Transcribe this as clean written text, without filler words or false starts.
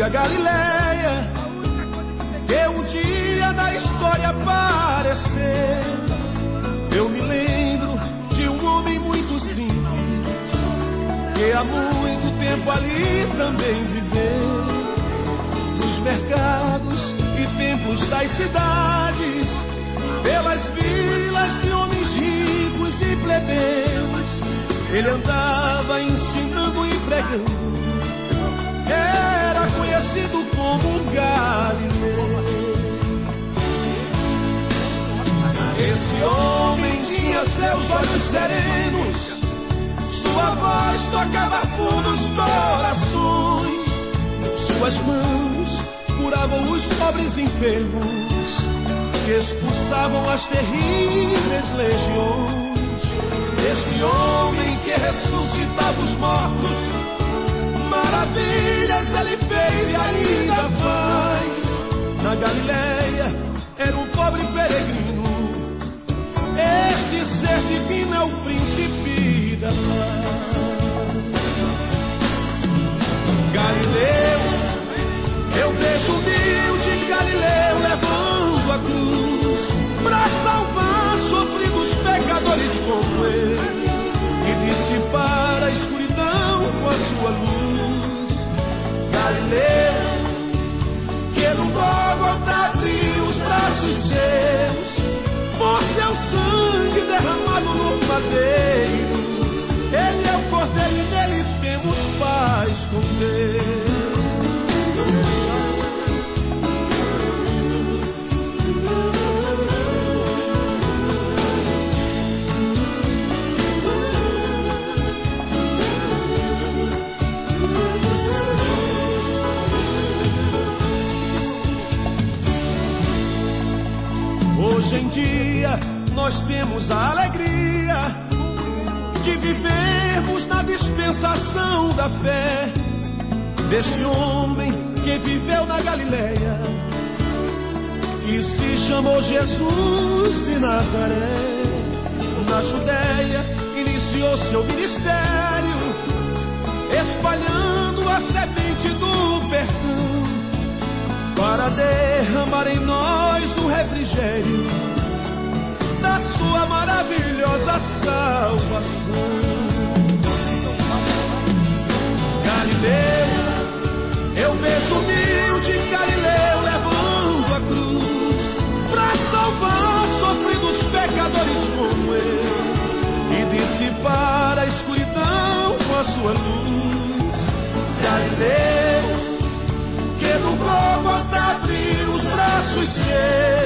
da Galileia, que um dia na história aparecer. Eu me lembro de um homem muito simples, que há muito tempo ali também viveu. Nos mercados e templos das cidades, pelas vilas de homens ricos e plebeus, ele andava ensinando e pregando. Era conhecido como Galileu. Esse homem tinha seus olhos serenos, sua voz tocava fundo os corações, suas mãos curavam os pobres enfermos, que expulsavam as terríveis legiões. Este homem que ressuscitava os mortos, maravilhas ele fez e ainda faz. Na Galileia era um pobre peregrino, este ser divino é o príncipe da paz. Galileu, eu vejo humilde Galileu levando a cruz pra salvar sofridos pecadores como ele e dissipar a escuridão com a sua luz. Galileu, que no Gólgota abriu os braços seus, por seu sangue derramado no madeiro. Ele é o Cordeiro e nele temos paz com Deus. Hoje em dia nós temos a alegria de vivermos na dispensação da fé deste homem que viveu na Galileia e se chamou Jesus de Nazaré. Na Judéia iniciou seu ministério, espalhando a semente do perdão, para derramar em nós o refrigério da sua maravilhosa salvação. Galileu, eu vejo humilde Galileu levando a cruz pra salvar sofridos pecadores como ele e dissipar a escuridão com a sua luz. Galileu, que no Gólgota abriu os braços seus,